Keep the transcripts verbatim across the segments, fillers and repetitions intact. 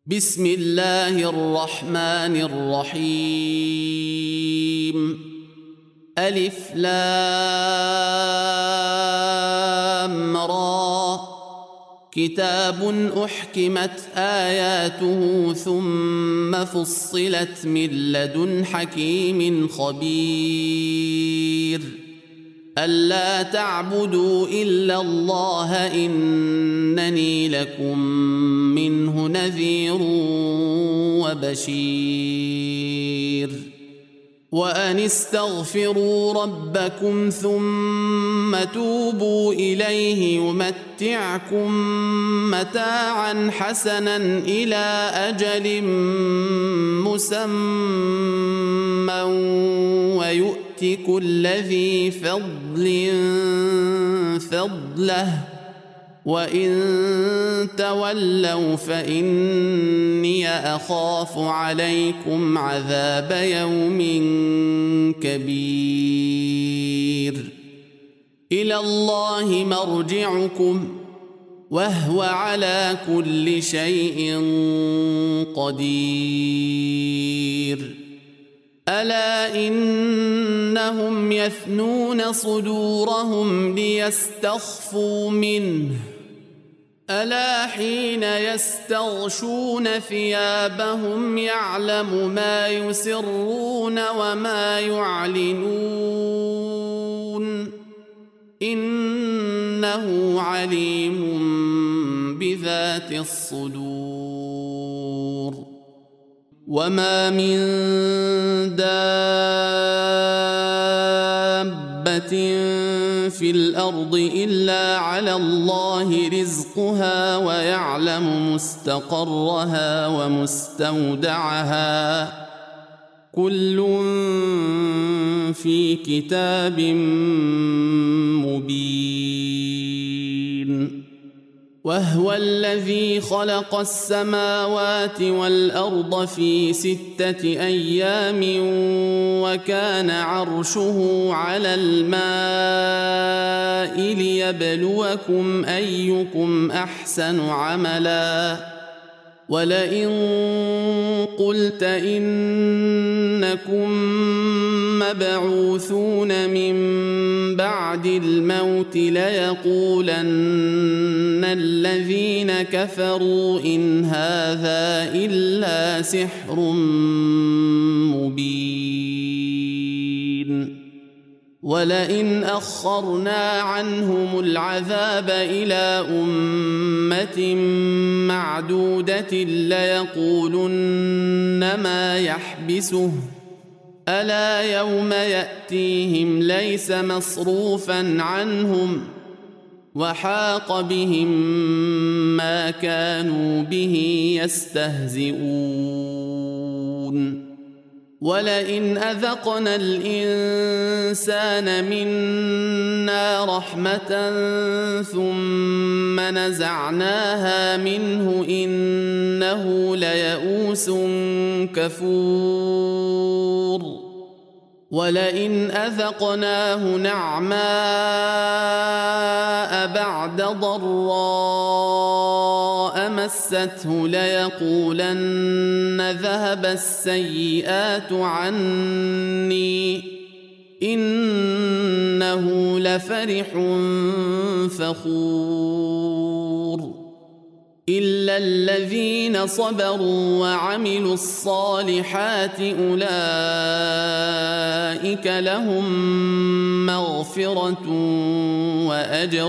بسم الله الرحمن الرحيم ألف لام را كتاب أحكمت آياته ثم فصلت من لدن حكيم خبير ألا تعبدوا إلا الله إنني لكم منه نذير وبشير وأن استغفروا ربكم ثم توبوا إليه يمتعكم متاعا حسنا إلى أجل مسمى ويؤت كل ذي فضل فضله وإن تولوا فإني أخاف عليكم عذاب يوم كبير إلى الله مرجعكم وهو على كل شيء قدير ألا إنهم يثنون صدورهم ليستخفوا منه ألا حين يستغشون ثيابهم يعلم ما يسرون وما يعلنون إنه عليم بذات الصدور وما من دابة في الأرض إلا على الله رزقها ويعلم مستقرها ومستودعها كل في كتاب مبين وهو الذي خلق السماوات والأرض في ستة أيام وكان عرشه على الماء ليبلوكم أيكم أحسن عملا ولئن قلت إنكم مبعوثون من بعد الموت ليقولن الذين كفروا إن هذا إلا سحر مبين ولئن أخرنا عنهم العذاب إلى أمة معدودة ليقولن ما يحبسه ألا يوم يأتيهم ليس مصروفا عنهم وحاق بهم ما كانوا به يستهزئون ولئن أذقنا الإنسان منا رحمة ثم نزعناها منه إنه ليئوس كفور ولئن أذقناه نعماء بعد ضراء مسته ليقولن ذهب السيئات عني إنه لفرح فخور إلا الذين صبروا وعملوا الصالحات أولئك لهم مغفرة وأجر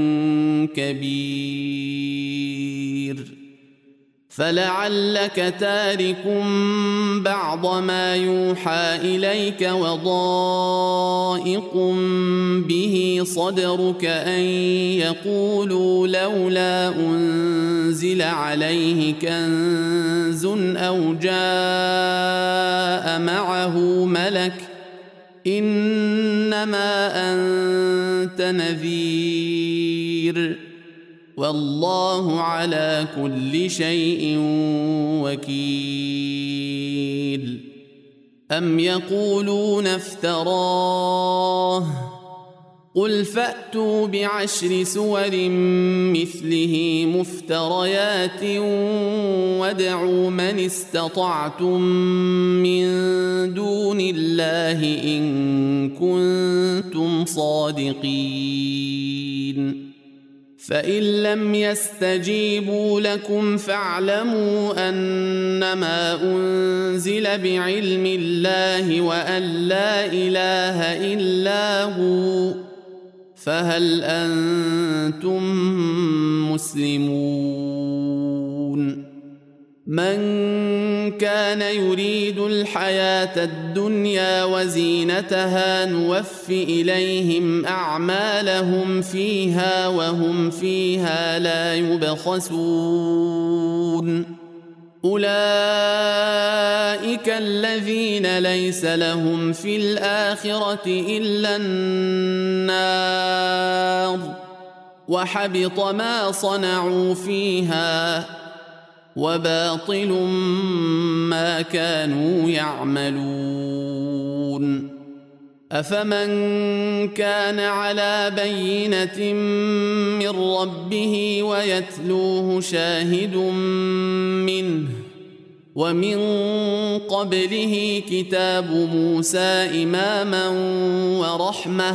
كبير فلعلك تارك بعض ما يوحى إليك وضائق به صدرك أن يقولوا لولا أنزل عليه كنز أو جاء معه ملك إنما أنت نذير والله على كل شيء وكيل أم يقولون افتراه قل فأتوا بعشر سور مثله مفتريات وادعوا من استطعتم من دون الله إن كنتم صادقين فإن لم يستجيبوا لكم فاعلموا أنما أنزل بعلم الله وأن لا إله إلا هو فهل أنتم مسلمون من كان يريد الحياة الدنيا وزينتها نوف إليهم أعمالهم فيها وهم فيها لا يبخسون أولئك الذين ليس لهم في الآخرة إلا النار وحبط ما صنعوا فيها وباطل ما كانوا يعملون أفمن كان على بينة من ربه ويتلوه شاهد منه ومن قبله كتاب موسى إماما ورحمة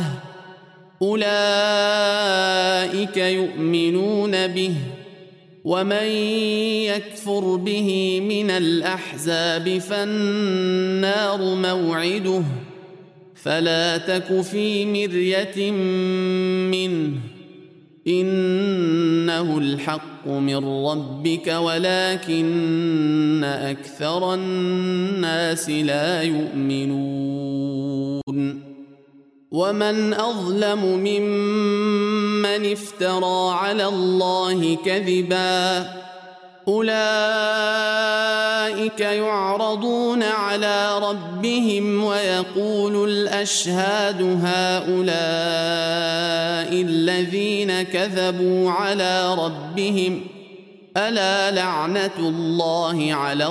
أولئك يؤمنون به ومن يكفر به من الأحزاب فالنار موعده فلا تك في مرية منه إنه الحق من ربك ولكن أكثر الناس لا يؤمنون ومن أظلم ممن افترى على الله كذبا أولئك يعرضون على ربهم ويقول الأشهاد هؤلاء الذين كذبوا على ربهم ألا لعنة الله على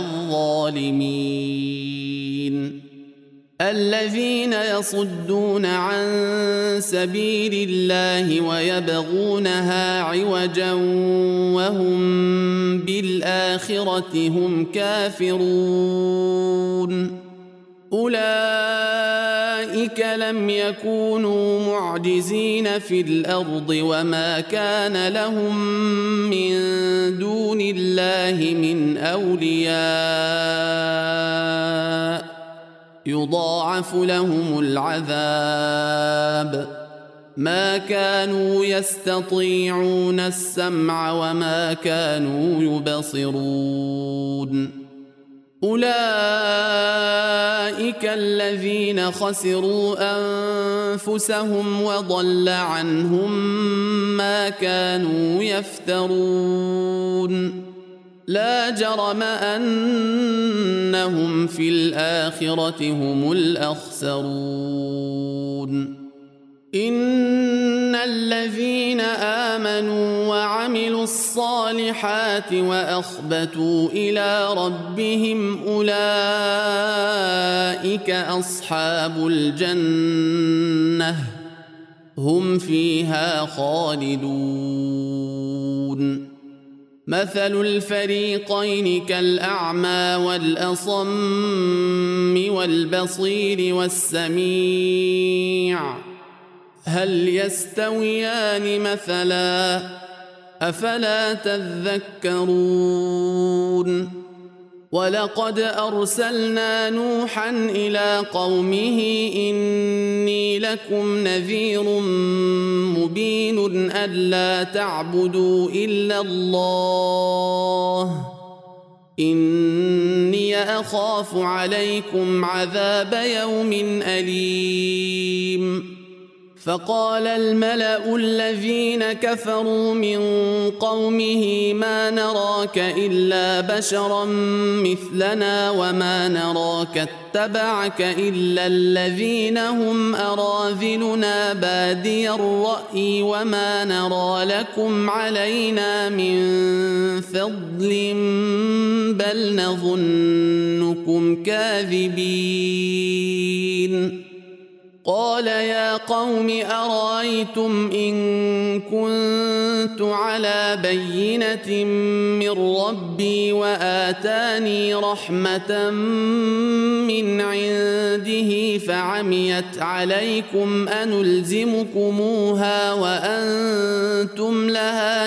الظالمين الذين يصدون عن سبيل الله ويبغونها عوجا وهم بالآخرة هم كافرون أولئك لم يكونوا معجزين في الأرض وما كان لهم من دون الله من أولياء يضاعف لهم العذاب ما كانوا يستطيعون السمع وما كانوا يبصرون أولئك الذين خسروا أنفسهم وضل عنهم ما كانوا يفترون لا جرم أنهم في الآخرة هم الأخسرون إن الذين آمنوا وعملوا الصالحات وأخبتوا إلى ربهم أولئك أصحاب الجنة هم فيها خالدون مثل الفريقين كالأعمى والأصم والبصير والسميع هل يستويان مثلا أفلا تذكرون ولقد أرسلنا نوحا إلى قومه إني لكم نذير مبين ألا تعبدوا إلا الله إني أخاف عليكم عذاب يوم أليم فقال الملأ الذين كفروا من قومه ما نراك إلا بشرا مثلنا وما نراك اتبعك إلا الذين هم أراذلنا بادي الرأي وما نرى لكم علينا من فضل بل نظنكم كاذبين قال يا قوم أرأيتم إن كنت على بينة من ربي وآتاني رحمة من عنده فعميت عليكم أنلزمكموها وأنتم لها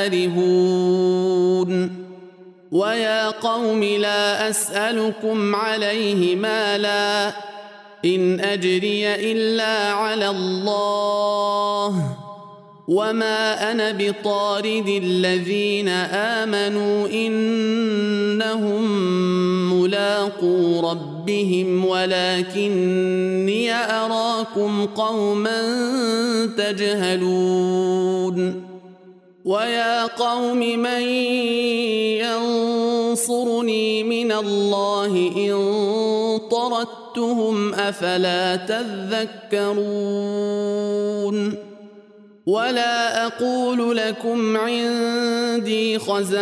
كارهون ويا قوم لا أسألكم عليه مالا إن أجري إلا على الله وما أنا بطارد الذين آمنوا إنهم ملاقو ربهم ولكني أراكم قوما تجهلون ويا قوم من ينصرني من الله إن طردتهم أفلا تذكرون ولا أقول لكم عندي خزائن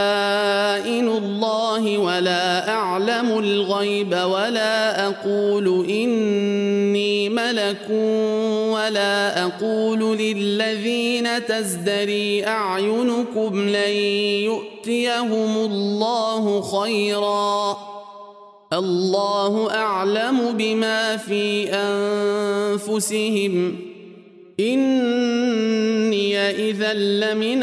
الله ولا أعلم الغيب ولا أقول إني ملك ولا أقول للذين تزدري أعينكم لن يؤتيهم الله خيرا الله أعلم بما في أنفسهم إني إذا لمن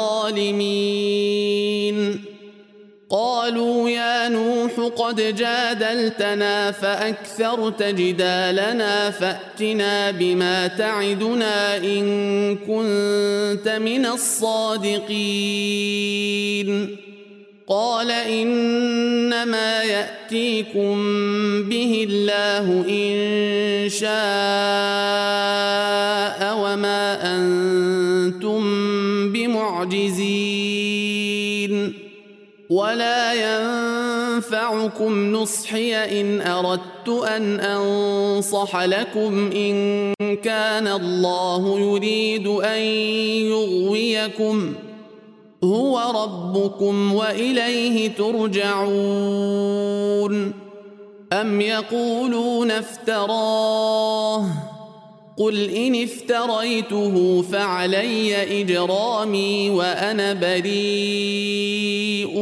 الظالمين قالوا يا نوح قد جادلتنا فأكثرت جدالنا فأتنا بما تعدنا إن كنت من الصادقين قال إنما يأتيكم به الله إن شاء وما أنتم بمعجزين ولا ينفعكم نصحي إن أردت أن أنصح لكم إن كان الله يريد أن يغويكم هو ربكم وإليه ترجعون أم يقولون افتراه قل إن افتريته فعلي إجرامي وأنا بريء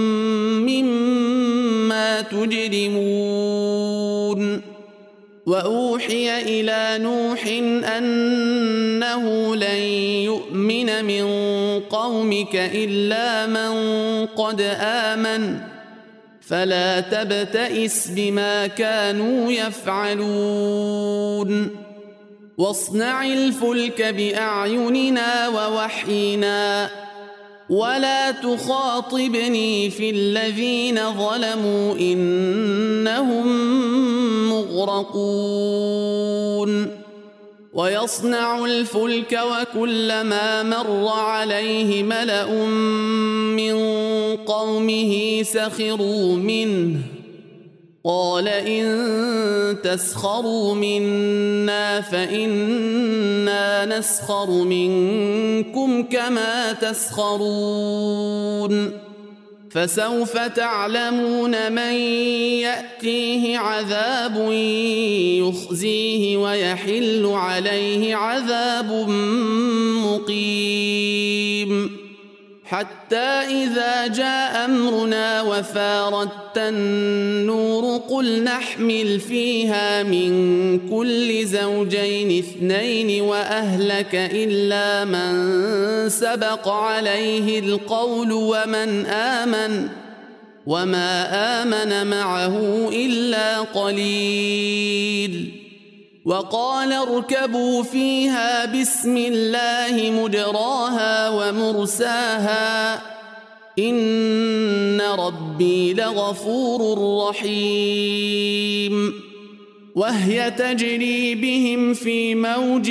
مما تجرمون وأوحي إلى نوح أنه لن يؤمن من قومك إلا من قد آمن فلا تبتئس بما كانوا يفعلون واصنع الفلك بأعيننا ووحينا ولا تخاطبني في الذين ظلموا إنهم مغرقون ويصنع الفلك وكلما مر عليه ملأ من قومه سخروا منه قال إن تسخروا منا فإنا نسخر منكم كما تسخرون فسوف تعلمون من يأتيه عذاب يخزيه ويحل عليه عذاب مقيم حتى إذا جاء أمرنا وفارت النور قل نحمل فيها من كل زوجين اثنين وأهلك إلا من سبق عليه القول ومن آمن وما آمن معه إلا قليل وقال اركبوا فيها بسم الله مجراها ومرساها إن ربي لغفور رحيم وهي تجري بهم في موج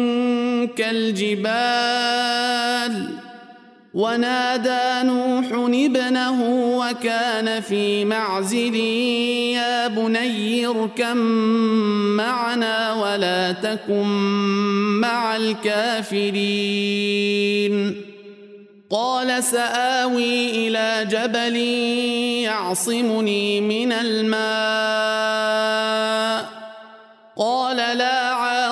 كالجبال ونادى نوح ابنه وكان في معزل يا بني اركب معنا ولا تكن مع الكافرين قال سآوي إلى جبل يعصمني من الماء قال لا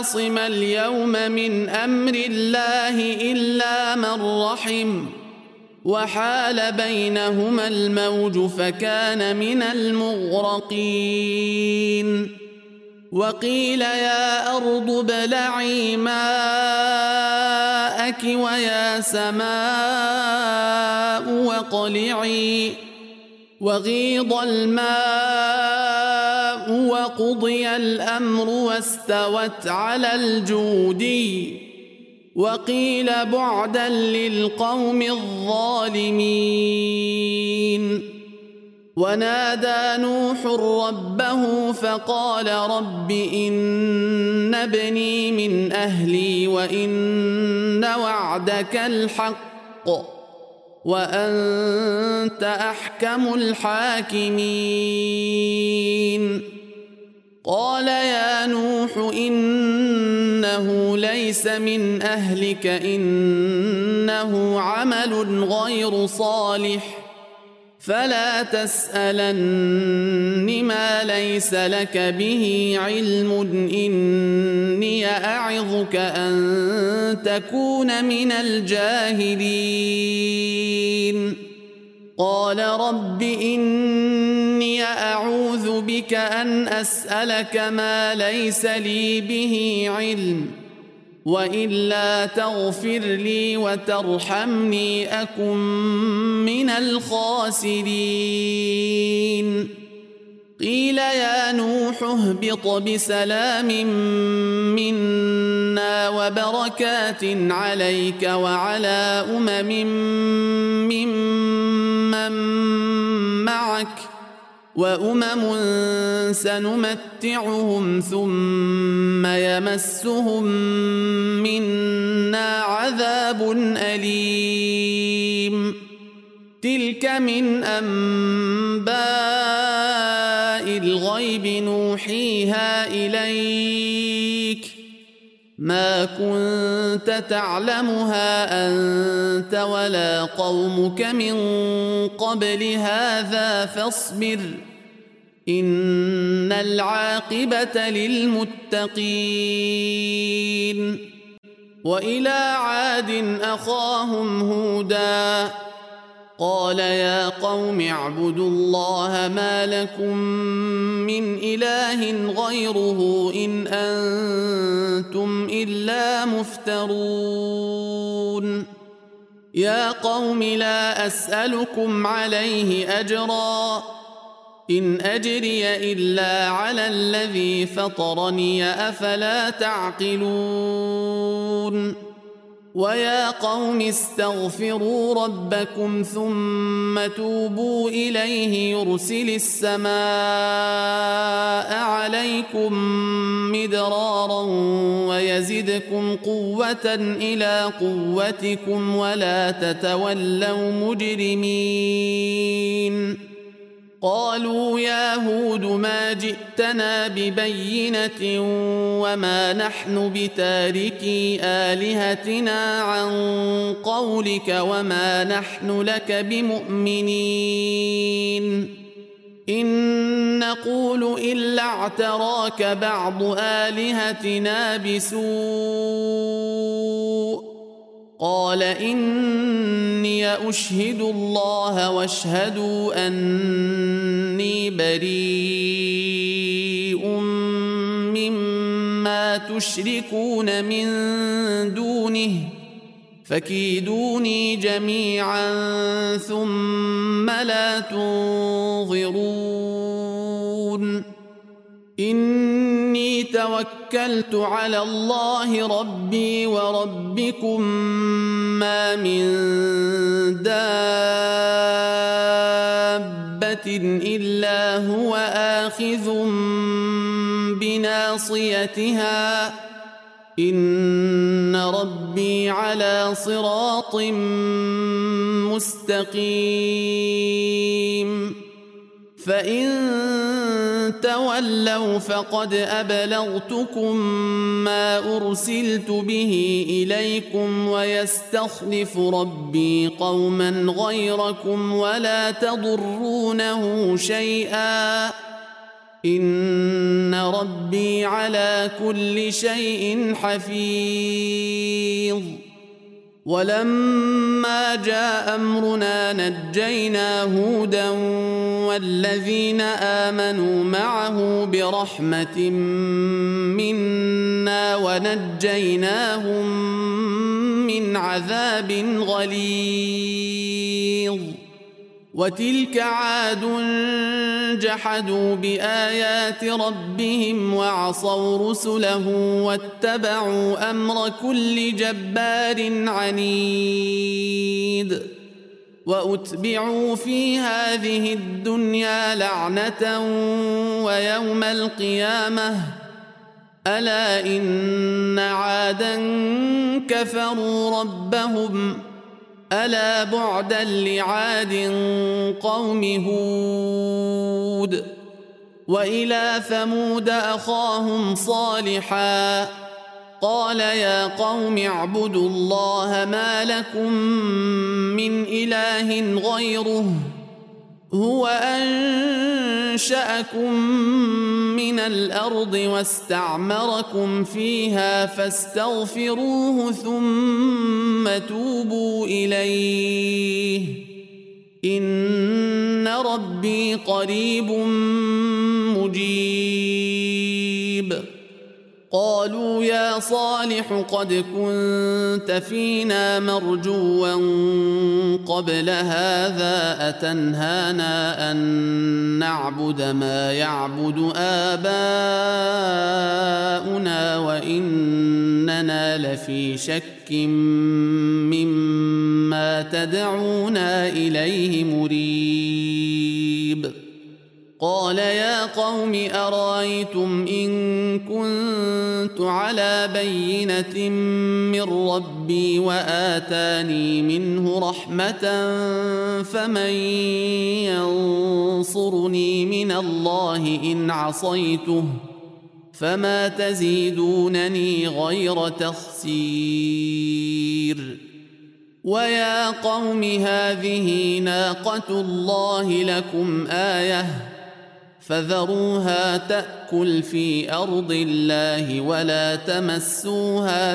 عاصم اليوم من أمر الله إلا من رحم وحال بينهما الموج فكان من المغرقين وقيل يا أرض ابلعي ماءك ويا سماء واقلعي وغيض الماء وقضي الأمر واستوت على الجودي وقيل بعدا للقوم الظالمين ونادى نوح ربه فقال رب إن ابني من أهلي وإن وعدك الحق وأنت أحكم الحاكمين قال يا نوح إنه ليس من أهلك إنه عمل غير صالح فلا تسألن ما ليس لك به علم إني أعظك أن تكون من الجاهلين قال رب إني أعوذ بك أن أسألك ما ليس لي به علم وإلا تغفر لي وترحمني أكن من الخاسرين قيل يا نوح اهبط بسلام منا وبركات عليك وعلى أمم ممن معك وأمم سنمتعهم ثم يمسهم منا عذاب أليم تلك من أنباء الغيب نوحيها إليك ما كنت تعلمها أنت ولا قومك من قبل هذا فاصبر إن العاقبة للمتقين وإلى عاد أخاهم هودا قال يا قوم اعبدوا الله ما لكم من إله غيره إن أنتم إلا مفترون يا قوم لا أسألكم عليه أجرا إن أجري إلا على الذي فطرني أفلا تعقلون ويا قوم استغفروا ربكم ثم توبوا إليه يرسل السماء عليكم مدرارا ويزدكم قوة إلى قوتكم ولا تتولوا مجرمين قالوا يا هود ما جئتنا ببينة وما نحن بتاركي آلهتنا عن قولك وما نحن لك بمؤمنين إن نقول إلا اعتراك بعض آلهتنا بسوء قال إني أشهد الله واشهدوا أني بريء مما تشركون من دونه فكيدوني جميعا ثم لا تنظرون إني توكلت على الله ربي وربكم ما من دابة إلا هو آخذ بناصيتها إن ربي على صراط مستقيم فإن تولوا فقد أبلغتكم ما أرسلت به إليكم ويستخلف ربي قوما غيركم ولا تضرونه شيئا إن ربي على كل شيء حفيظ. ولما جاء أمرنا نجينا هودا والذين آمنوا معه برحمة منا ونجيناهم من عذاب غليظ. وتلك عاد جحدوا بآيات ربهم وعصوا رسله واتبعوا أمر كل جبار عنيد. وأتبعوا في هذه الدنيا لعنة ويوم القيامة ألا إن عادا كفروا ربهم ألا بعدا لعاد قوم هود. وإلى ثمود أخاهم صالحا قال يا قوم اعبدوا الله ما لكم من إله غيره هو أنشأكم من الأرض واستعمركم فيها فاستغفروه ثم توبوا إليه إن ربي قريب مجيب. قالوا يا صالح قد كنت فينا مرجوا قبل هذا أتنهانا أن نعبد ما يعبد آباؤنا وإننا لفي شك مما تدعونا إليه مريب. قال يا قوم أرأيتم إن كنت على بينة من ربي وآتاني منه رحمة فمن ينصرني من الله إن عصيته فما تزيدونني غير تخسير. ويا قوم هذه ناقة الله لكم آية فذروها تأكل في أرض الله ولا تمسوها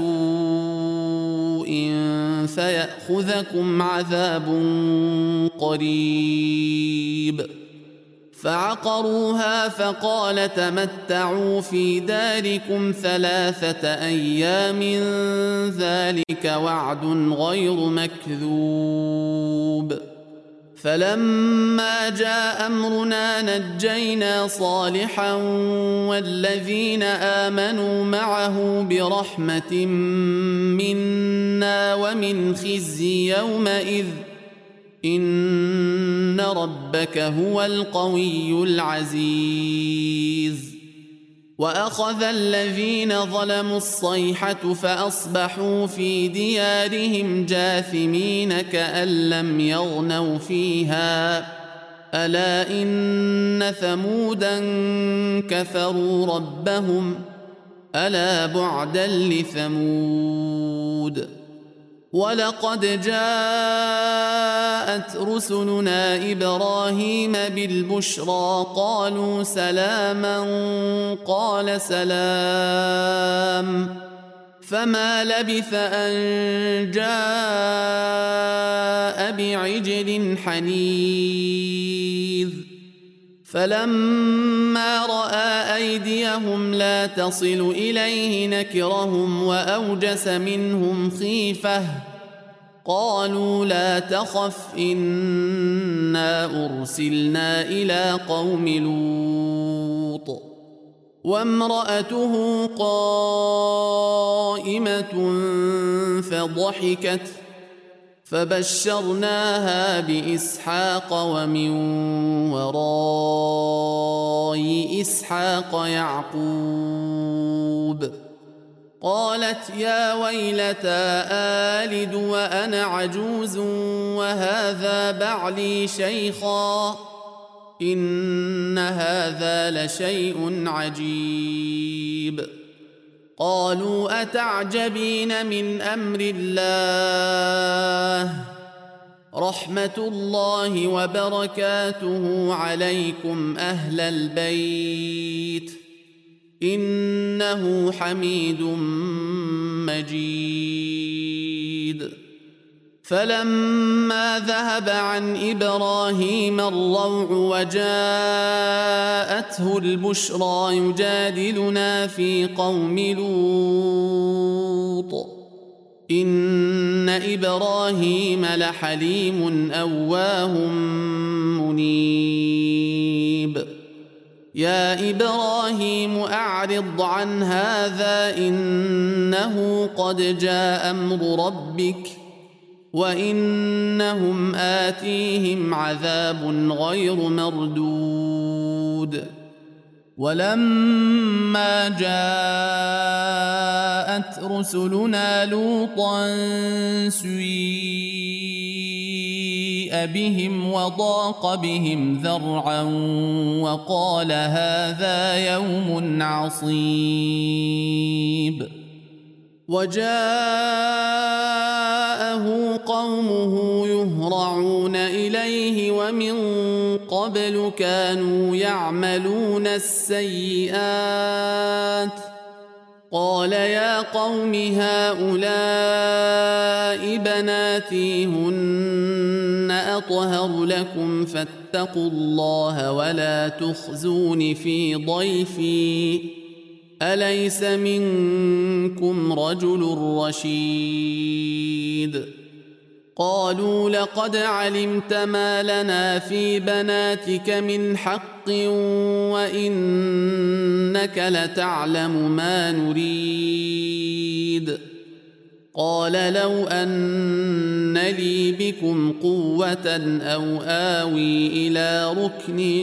بسوء فيأخذكم عذاب قريب. فعقروها فقال تمتعوا في داركم ثلاثة أيام ذلك وعد غير مكذوب. فلما جاء أمرنا نجينا صالحا والذين آمنوا معه برحمة منا ومن خزي يومئذ إن ربك هو القوي العزيز. وأخذ الذين ظلموا الصيحة فأصبحوا في ديارهم جاثمين كأن لم يغنوا فيها ألا إن ثمودا كفروا ربهم ألا بعدا لثمود. ولقد جاءت رسلنا إبراهيم بالبشرى قالوا سلاما قال سلام فما لبث أن جاء بعجل حنيذ. فلما رأى أيديهم لا تصل إليه نكرهم وأوجس منهم خيفة قالوا لا تخف إنا أرسلنا إلى قوم لوط. وامرأته قائمة فضحكت فبشرناها بإسحاق ومن وراء إسحاق يعقوب. قالت يا ويلتى آلد وأنا عجوز وهذا بعلي شيخا إن هذا لشيء عجيب. قالوا أتعجبين من أمر الله رحمة الله وبركاته عليكم أهل البيت إنه حميد مجيد. فلما ذهب عن إبراهيم الروع وجاءته البشرى يجادلنا في قوم لوط إن إبراهيم لحليم أواه منيب. يا إبراهيم أعرض عن هذا إنه قد جاء أمر ربك وإنهم آتيهم عذاب غير مردود. ولما جاءت رسلنا لوطا سيء بهم وضاق بهم ذرعا وقال هذا يوم عصيب. وجاءه قومه يهرعون إليه ومن قبل كانوا يعملون السيئات. قال يا قوم هؤلاء بناتي هن أطهر لكم فاتقوا الله ولا تخزون في ضيفي أليس منكم رجل رشيد. قالوا لقد علمت ما لنا في بناتك من حق وإنك لتعلم ما نريد. قال لو أن لي بكم قوة أو آوي إلى ركن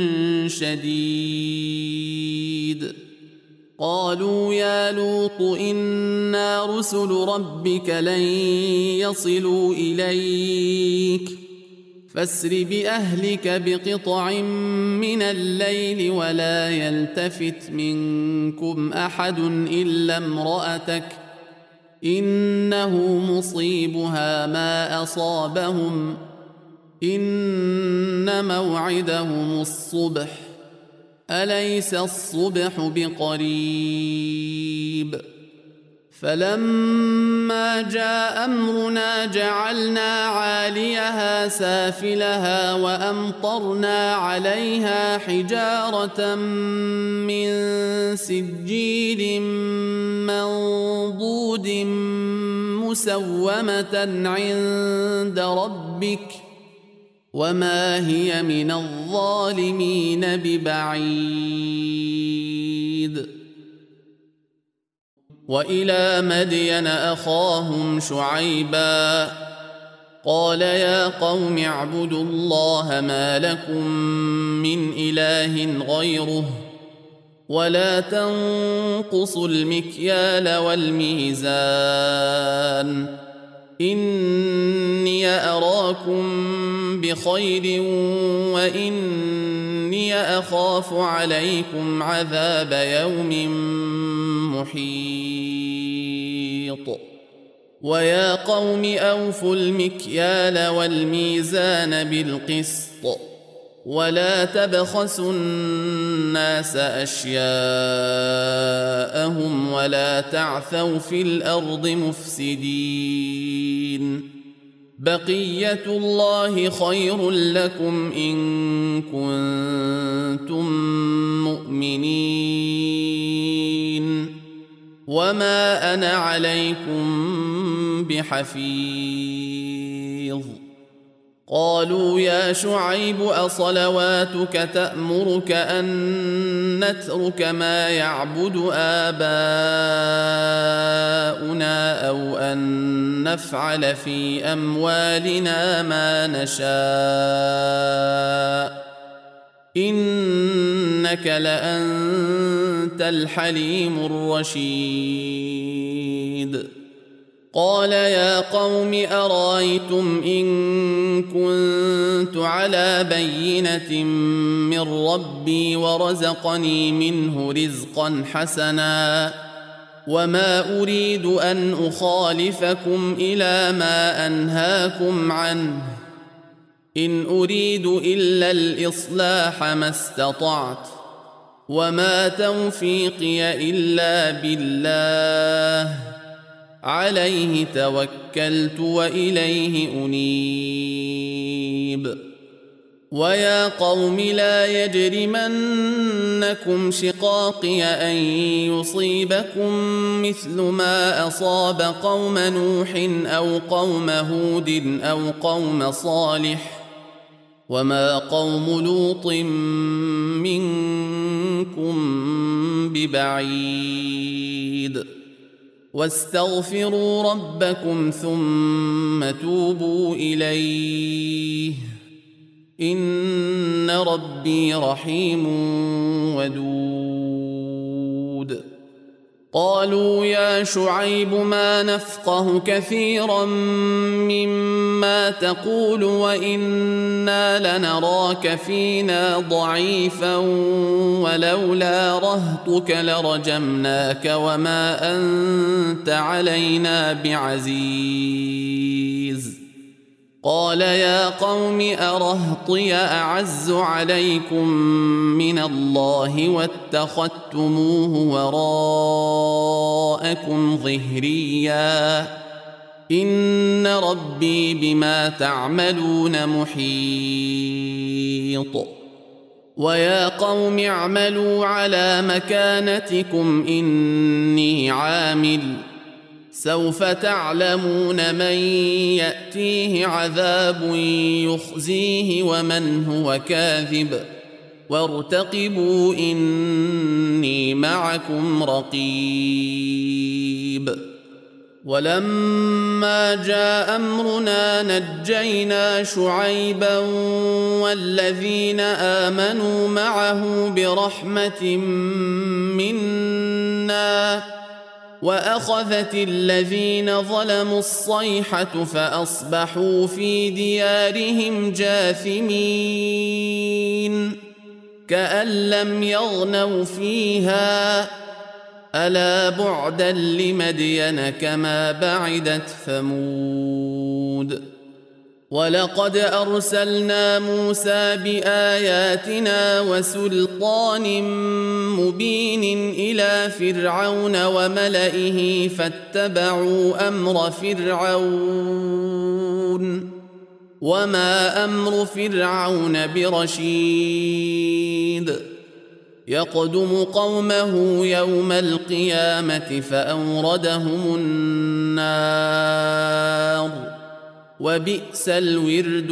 شديد. قالوا يا لوط إنا رسل ربك لن يصلوا إليك فاسر بأهلك بقطع من الليل ولا يلتفت منكم أحد إلا امرأتك إنه مصيبها ما أصابهم إن موعدهم الصبح أليس الصبح بقريب. فلما جاء أمرنا جعلنا عاليها سافلها وأمطرنا عليها حجارة من سجيل منضود مسومة عند ربك وما هي من الظالمين ببعيد. وإلى مدين أخاهم شعيبا قال يا قوم اعبدوا الله ما لكم من إله غيره ولا تنقصوا المكيال والميزان إني أراكم بخير وإني أخاف عليكم عذاب يوم محيط. ويا قوم أوفوا المكيال والميزان بالقسط ولا تبخسوا الناس أشياءهم ولا تعثوا في الأرض مفسدين. بقية الله خير لكم إن كنتم مؤمنين وما أنا عليكم بحفيظ. قالوا يا شعيب أصلواتك تأمرك أن نترك ما يعبد آباؤنا أو أن نفعل في أموالنا ما نشاء إنك لأنت الحليم الرشيد. قال يا قوم أرأيتم إن كنت على بينة من ربي ورزقني منه رزقا حسنا وما أريد أن أخالفكم إلى ما أنهاكم عنه إن أريد إلا الإصلاح ما استطعت وما توفيقي إلا بالله عليه توكلت وإليه أنيب. ويا قوم لا يجرمنكم شقاقي أن يصيبكم مثل ما أصاب قوم نوح أو قوم هود أو قوم صالح وما قوم لوط منكم ببعيد واستغفروا ربكم ثم توبوا إليه إن ربي رحيم ودود. قالوا يا شعيب ما نفقه كثيرا مما تقول وإنا لنراك فينا ضعيفا ولولا رهطك لرجمناك وما أنت علينا بعزيز. قال يا قوم أرهطي أعز عليكم من الله واتخذتموه وراءكم ظهريا إن ربي بما تعملون محيط. ويا قوم اعملوا على مكانتكم إني عامل سوف تعلمون من يأتيه عذاب يخزيه ومن هو كاذب وارتقبوا إني معكم رقيب. ولما جاء أمرنا نجينا شعيبا والذين آمنوا معه برحمة منا وأخذت الذين ظلموا الصيحة فأصبحوا في ديارهم جاثمين كأن لم يغنوا فيها ألا بعدا لمدين كما بعدت ثمود. ولقد أرسلنا موسى بآياتنا وسلطان مبين إلى فرعون وملئه فاتبعوا أمر فرعون وما أمر فرعون برشيد. يقدم قومه يوم القيامة فأوردهم النار وبئس الورد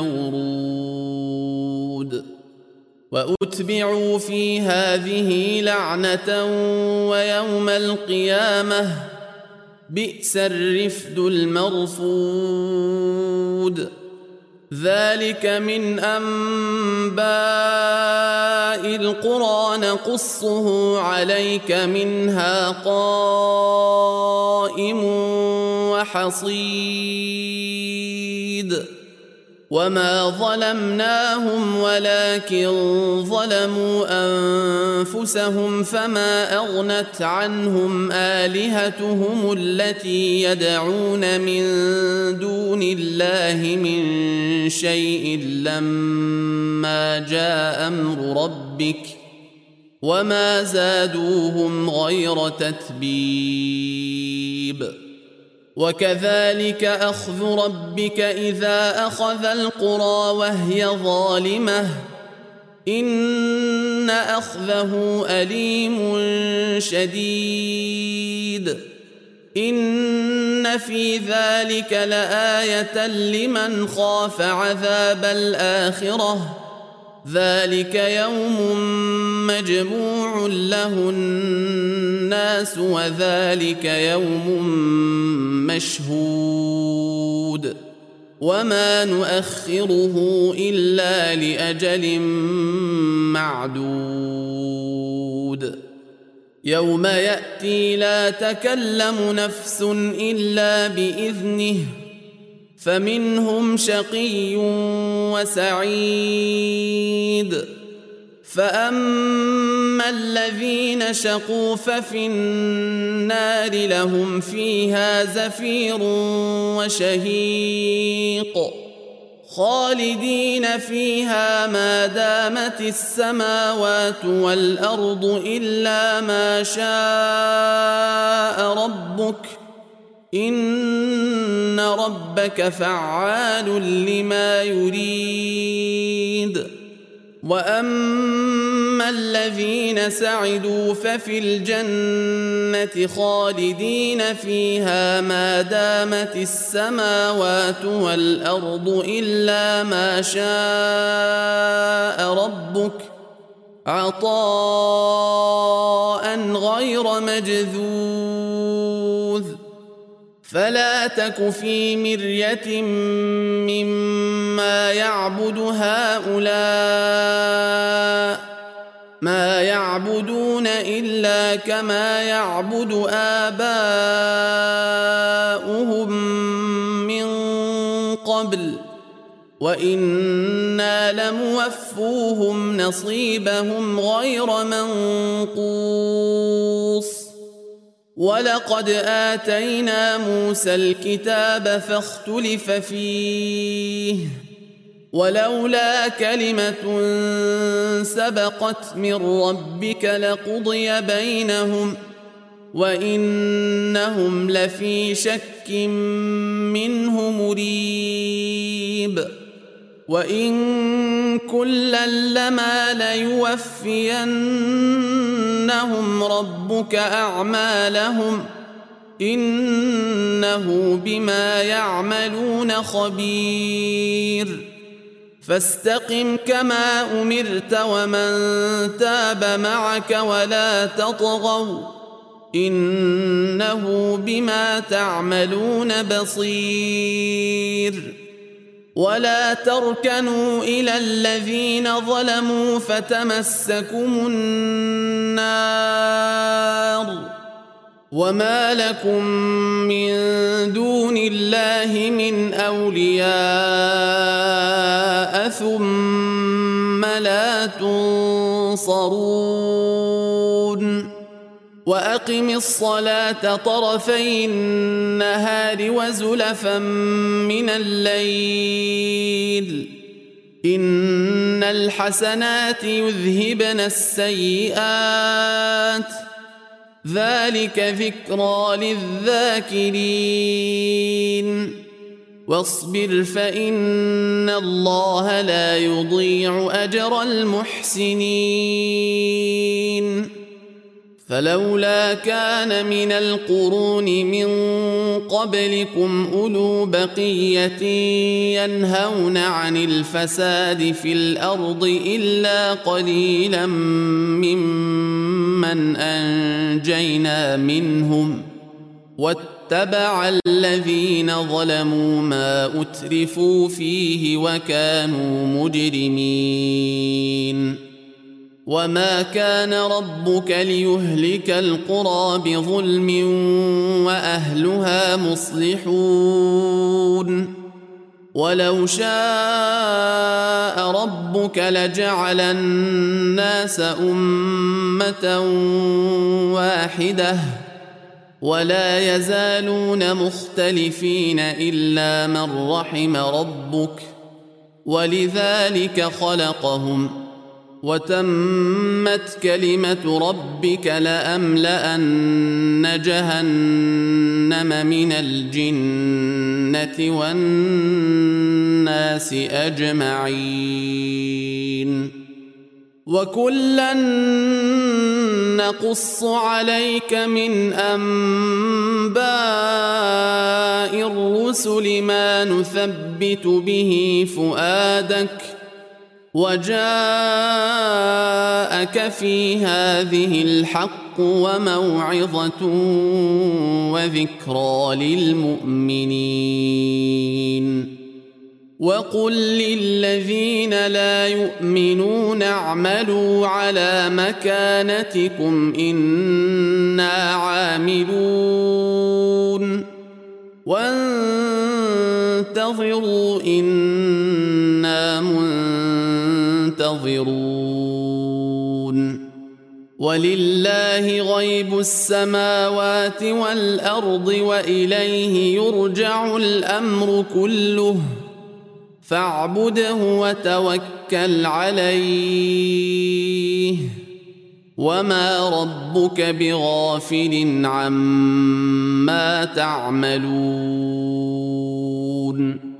المورود. وأتبعوا في هذه لعنة ويوم القيامة بئس الرفد المرفود. ذلك من أنباء القرى نقصه عليك منها قائم وحصيد. وما ظلمناهم ولكن ظلموا أنفسهم فما أغنت عنهم آلهتهم التي يدعون من دون الله من شيء لما جاء أمر ربك وما زادوهم غير تتبيب. وكذلك أخذ ربك إذا أخذ القرى وهي ظالمة إن أخذه أليم شديد. إن في ذلك لآية لمن خاف عذاب الآخرة ذلك يوم مجموع له الناس وذلك يوم مشهود وما نؤخره إلا لأجل معدود. يوم يأتي لا تكلم نفس إلا بإذنه فمنهم شقي وسعيد. فأما الذين شقوا ففي النار لهم فيها زفير وشهيق خالدين فيها ما دامت السماوات والأرض إلا ما شاء ربك إن ربك فعال لما يريد. وأما الذين سعدوا ففي الجنة خالدين فيها ما دامت السماوات والأرض إلا ما شاء ربك عطاء غير مجذوذ. فلا تك في مرية مما يعبد هؤلاء ما يعبدون إلا كما يعبد آباؤهم من قبل وإنا لموفوهم نصيبهم غير منقوص. ولقد آتينا موسى الكتاب فاختلف فيه ولولا كلمة سبقت من ربك لقضي بينهم وإنهم لفي شك منه مريب. وإن كلا لما ليوفينهم ربك أعمالهم إنه بما يعملون خبير. فاستقم كما أمرت ومن تاب معك ولا تطغوا إنه بما تعملون بصير. ولا تركنوا إلى الذين ظلموا فتمسكم النار وما لكم من دون الله من أولياء ثم لا تنصرون. وأقم الصلاة طرفي النهار وزلفا من الليل إن الحسنات يذهبن السيئات ذلك ذكرى للذاكرين. واصبر فإن الله لا يضيع أجر المحسنين. فلولا كان من القرون من قبلكم أولو بقية ينهون عن الفساد في الأرض إلا قليلا ممن أنجينا منهم واتبع الذين ظلموا ما أترفوا فيه وكانوا مجرمين. وما كان ربك ليهلك القرى بظلم وأهلها مصلحون. ولو شاء ربك لجعل الناس أمة واحدة ولا يزالون مختلفين إلا من رحم ربك ولذلك خلقهم وتمت كلمة ربك لأملأن جهنم من الجنة والناس أجمعين. وكلا نقص عليك من أنباء الرسل ما نثبت به فؤادك وجاءك في هذه الحق وموعظة وذكرى للمؤمنين. وقل للذين لا يؤمنون اعملوا على مكانتكم إنا عاملون وانتظروا إنا منتظرون. ولله غيب السماوات والأرض وإليه يرجع الأمر كله فاعبده وتوكل عليه وما ربك بغافل عما تعملون